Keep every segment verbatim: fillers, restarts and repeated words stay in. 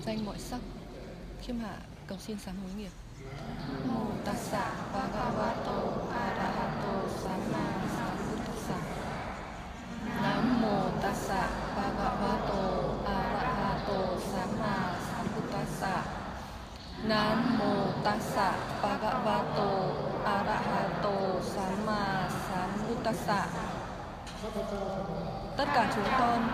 danh mọi sắc. Khiêm hạ cầu xin sám hối nghiệp. Mô Tassa Bhagavato Arahato Samma Sambuddhassa. Nam mô Tassa Bhagavato Arahato Samma Sambuddhassa. Nam mô Tassa Bhagavato Arahato Samma Sambuddhassa. Tất cả chúng con,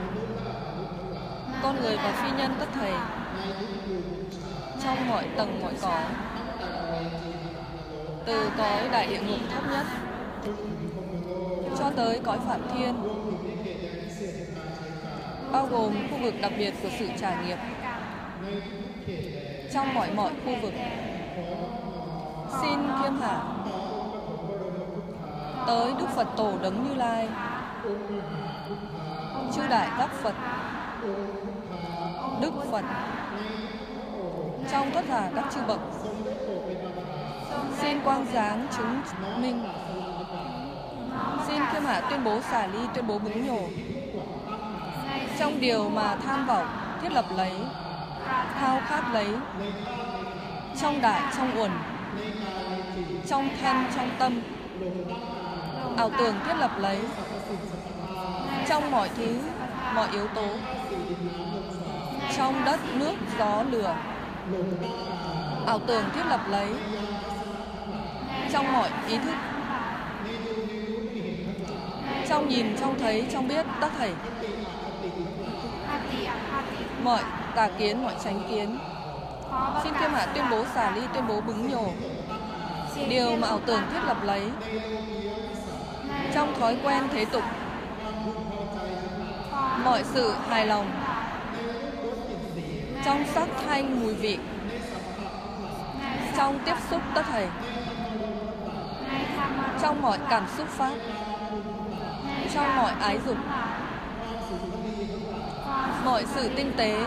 con người và phi nhân tất thảy, trong mọi tầng mọi cõi, từ cõi đại địa ngục thấp nhất cho tới cõi Phạm Thiên, bao gồm khu vực đặc biệt của sự trải nghiệm, trong mọi mọi khu vực, xin khiêm hạ tới Đức Phật Tổ Đấng Như Lai, chư Đại Các Phật, Đức Phật, trong tất cả các chư bậc, xin quang giáng chứng minh, xin khiêm hạ tuyên bố xả ly, tuyên bố bứng nhổ, trong điều mà tham vọng thiết lập lấy, khao khát lấy, trong đại, trong uẩn, trong thân, trong tâm, ảo tưởng thiết lập lấy, trong mọi thứ, mọi yếu tố, trong đất, nước, gió, lửa, ảo tưởng thiết lập lấy, trong mọi ý thức, trong nhìn, trong thấy, trong biết, tất thảy, mọi tà kiến, mọi chánh kiến, xin khiêm hạ tuyên bố xả ly, tuyên bố bứng nhổ, điều mà ảo tưởng thiết lập lấy, trong thói quen thế tục, mọi sự hài lòng, trong sắc thanh mùi vị, trong tiếp xúc tất thảy, trong mọi cảm xúc pháp, trong mọi ái dục, mọi sự tinh tế,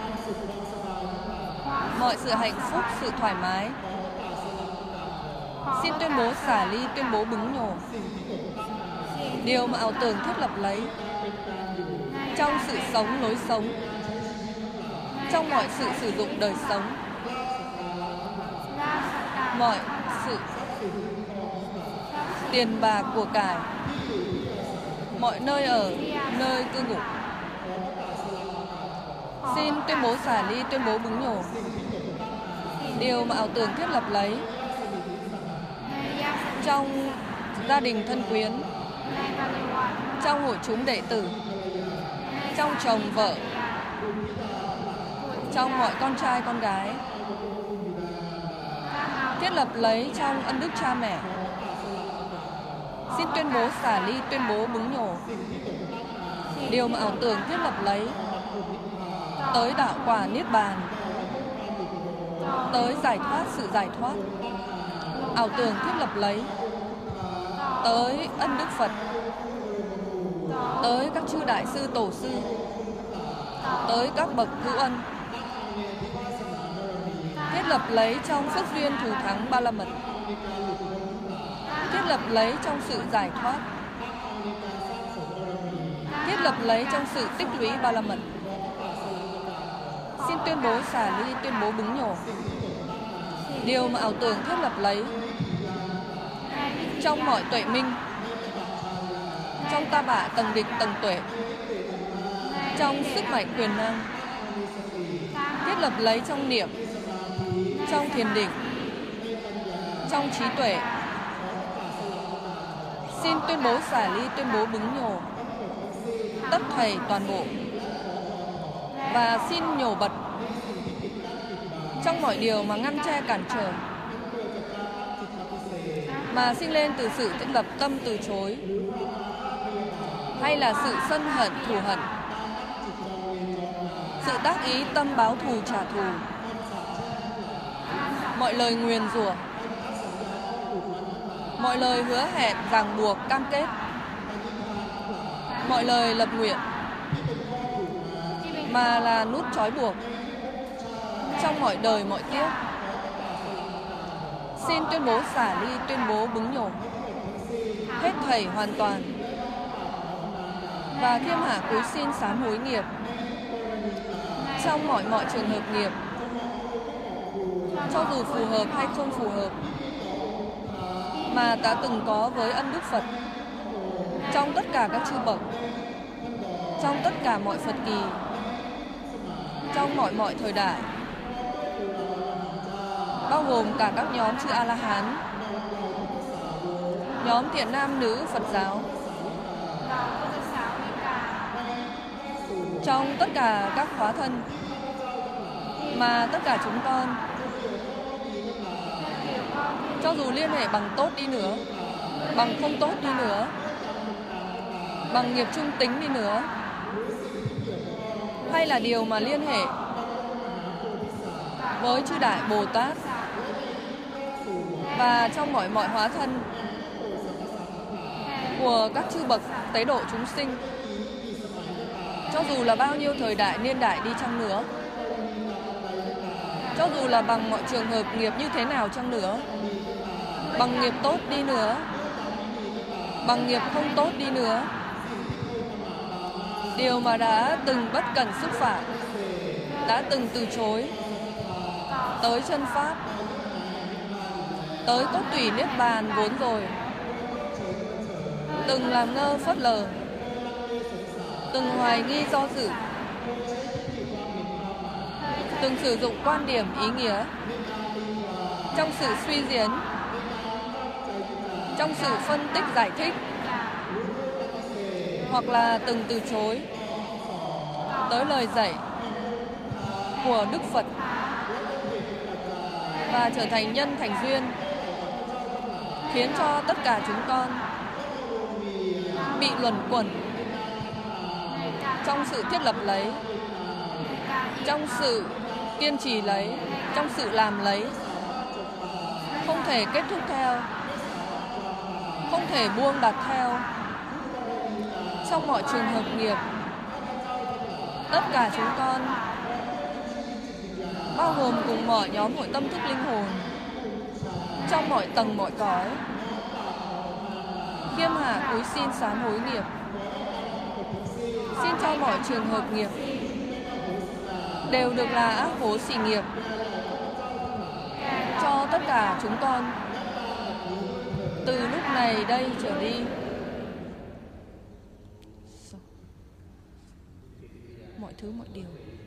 mọi sự hạnh phúc, sự thoải mái, xin tuyên bố xả ly, tuyên bố bứng nhổ, điều mà ảo tưởng thiết lập lấy, trong sự sống, lối sống, trong mọi sự sử dụng đời sống, mọi sự tiền bạc của cải, mọi nơi ở, nơi cư ngụ, xin tuyên bố xả ly, tuyên bố bứng nhổ, điều mà ảo tưởng thiết lập lấy, trong gia đình thân quyến, trong hội chúng đệ tử, trong chồng vợ, trong mọi con trai con gái, thiết lập lấy trong ân đức cha mẹ, xin tuyên bố xả ly, tuyên bố bứng nhổ, điều mà ảo tưởng thiết lập lấy, tới đạo quả niết bàn, tới giải thoát, sự giải thoát, ảo tưởng thiết lập lấy, tới ân đức Phật, tới các chư đại sư tổ sư, tới các bậc hữu ân, thiết lập lấy trong phước duyên thù thắng ba la mật, thiết lập lấy trong sự giải thoát, thiết lập lấy trong sự tích lũy ba la mật, xin tuyên bố xả ly, tuyên bố bứng nhổ, điều mà ảo tưởng thiết lập lấy, trong mọi tuệ minh, trong ta bạ tầng địch tầng tuệ, trong sức mạnh quyền năng, thiết lập lấy trong niệm, trong thiền định, trong trí tuệ, xin tuyên bố xả ly, tuyên bố bứng nhổ, tất thảy toàn bộ, và xin nhổ bật trong mọi điều mà ngăn che cản trở, mà sinh lên từ sự thiết lập tâm từ chối, hay là sự sân hận thù hận, sự tác ý tâm báo thù trả thù, mọi lời nguyền rủa, mọi lời hứa hẹn ràng buộc cam kết, mọi lời lập nguyện mà là nút trói buộc trong mọi đời mọi kiếp, xin tuyên bố xả ly, tuyên bố bứng nhổ, hết thảy hoàn toàn, và khiêm hạ cúi xin sám hối nghiệp, trong mọi mọi trường hợp nghiệp, cho dù phù hợp hay không phù hợp, mà đã từng có với ân Đức Phật trong tất cả các chư bậc, trong tất cả mọi Phật kỳ, trong mọi mọi thời đại, bao gồm cả các nhóm chư A-la-hán, nhóm thiện nam nữ Phật giáo, trong tất cả các hóa thân, mà tất cả chúng con, cho dù liên hệ bằng tốt đi nữa, bằng không tốt đi nữa, bằng nghiệp trung tính đi nữa, hay là điều mà liên hệ với chư Đại Bồ Tát và trong mọi mọi hóa thân của các chư bậc tế độ chúng sinh, cho dù là bao nhiêu thời đại niên đại đi chăng nữa, cho dù là bằng mọi trường hợp nghiệp như thế nào chăng nữa, bằng nghiệp tốt đi nữa, bằng nghiệp không tốt đi nữa, điều mà đã từng bất cẩn xúc phạm, đã từng từ chối tới chân pháp, tới cốt tủy niết bàn vốn rồi, từng làm ngơ phớt lờ, từng hoài nghi do dự, từng sử dụng quan điểm ý nghĩa trong sự suy diễn, trong sự phân tích giải thích, hoặc là từng từ chối tới lời dạy của Đức Phật và trở thành nhân thành duyên, khiến cho tất cả chúng con bị luẩn quẩn trong sự thiết lập lấy, trong sự kiên trì lấy, trong sự làm lấy, không thể kết thúc theo, không thể buông đặt theo. Trong mọi trường hợp nghiệp, tất cả chúng con, bao gồm cùng mọi nhóm hội tâm thức linh hồn, trong mọi tầng mọi cõi, khiêm hạ cúi xin sám hối nghiệp, xin cho mọi trường hợp nghiệp đều được là ác hố xỉ nghiệp cho tất cả chúng con từ lúc này đây trở đi. Mọi thứ mọi điều